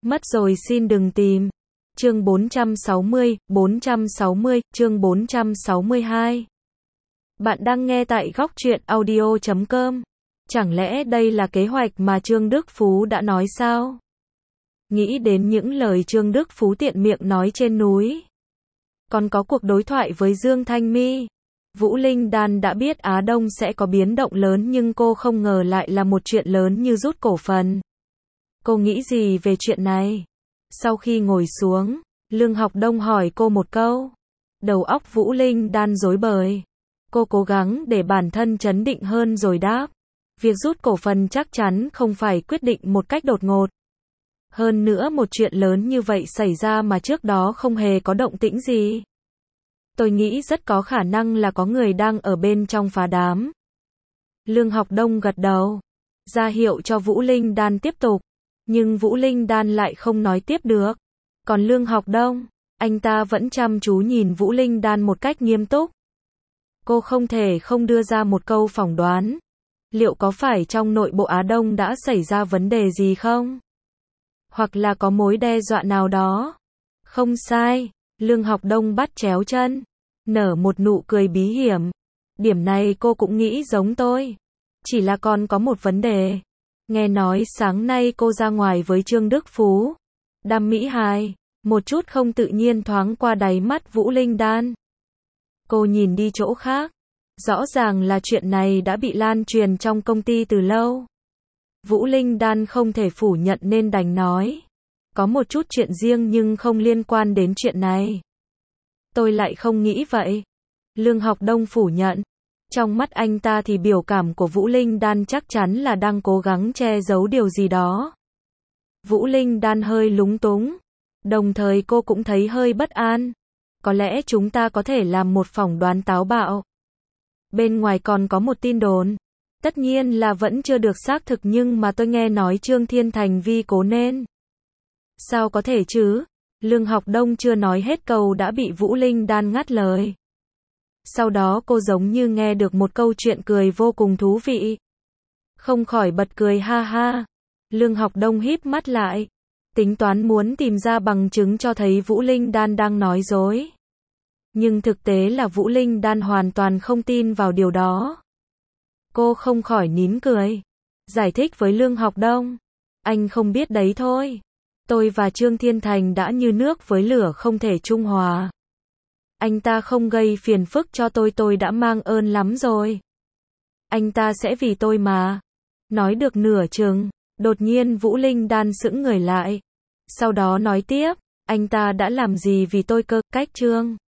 Mất rồi xin đừng tìm. Chương 460, chương 462. Bạn đang nghe tại góc truyện audio.com. Chẳng lẽ đây là kế hoạch mà Trương Đức Phú đã nói sao? Nghĩ đến những lời Trương Đức Phú tiện miệng nói trên núi. Còn có cuộc đối thoại với Dương Thanh My. Vũ Linh Đan đã biết Á Đông sẽ có biến động lớn nhưng cô không ngờ lại là một chuyện lớn như rút cổ phần. Cô nghĩ gì về chuyện này? Sau khi ngồi xuống, Lương Học Đông hỏi cô một câu. Đầu óc Vũ Linh Đan rối bời. Cô cố gắng để bản thân trấn định hơn rồi đáp. Việc rút cổ phần chắc chắn không phải quyết định một cách đột ngột. Hơn nữa một chuyện lớn như vậy xảy ra mà trước đó không hề có động tĩnh gì. Tôi nghĩ rất có khả năng là có người đang ở bên trong phá đám. Lương Học Đông gật đầu, ra hiệu cho Vũ Linh Đan tiếp tục. Nhưng Vũ Linh Đan lại không nói tiếp được. Còn Lương Học Đông, anh ta vẫn chăm chú nhìn Vũ Linh Đan một cách nghiêm túc. Cô không thể không đưa ra một câu phỏng đoán. Liệu có phải trong nội bộ Á Đông đã xảy ra vấn đề gì không? Hoặc là có mối đe dọa nào đó? Không sai, Lương Học Đông bắt chéo chân, nở một nụ cười bí hiểm. Điểm này cô cũng nghĩ giống tôi. Chỉ là còn có một vấn đề. Nghe nói sáng nay cô ra ngoài với Trương Đức Phú. Đam mỹ hài, một chút không tự nhiên thoáng qua đáy mắt Vũ Linh Đan. Cô nhìn đi chỗ khác. Rõ ràng là chuyện này đã bị lan truyền trong công ty từ lâu. Vũ Linh Đan không thể phủ nhận nên đành nói. Có một chút chuyện riêng nhưng không liên quan đến chuyện này. Tôi lại không nghĩ vậy. Lương Học Đông phủ nhận. Trong mắt anh ta thì biểu cảm của Vũ Linh Đan chắc chắn là đang cố gắng che giấu điều gì đó. Vũ Linh Đan hơi lúng túng. Đồng thời cô cũng thấy hơi bất an. Có lẽ chúng ta có thể làm một phỏng đoán táo bạo. Bên ngoài còn có một tin đồn. Tất nhiên là vẫn chưa được xác thực nhưng mà tôi nghe nói Trương Thiên Thành vi cố nên. Sao có thể chứ? Lương Học Đông chưa nói hết câu đã bị Vũ Linh Đan ngắt lời. Sau đó cô giống như nghe được một câu chuyện cười vô cùng thú vị. Không khỏi bật cười ha ha. Lương Học Đông híp mắt lại. Tính toán muốn tìm ra bằng chứng cho thấy Vũ Linh Đan đang nói dối. Nhưng thực tế là Vũ Linh Đan hoàn toàn không tin vào điều đó. Cô không khỏi nín cười. Giải thích với Lương Học Đông. Anh không biết đấy thôi. Tôi và Trương Thiên Thành đã như nước với lửa không thể trung hòa. Anh ta không gây phiền phức cho tôi đã mang ơn lắm rồi. Anh ta sẽ vì tôi mà. Nói được nửa chừng, đột nhiên Vũ Linh Đan sững người lại. Sau đó nói tiếp, anh ta đã làm gì vì tôi cơ, cách Trương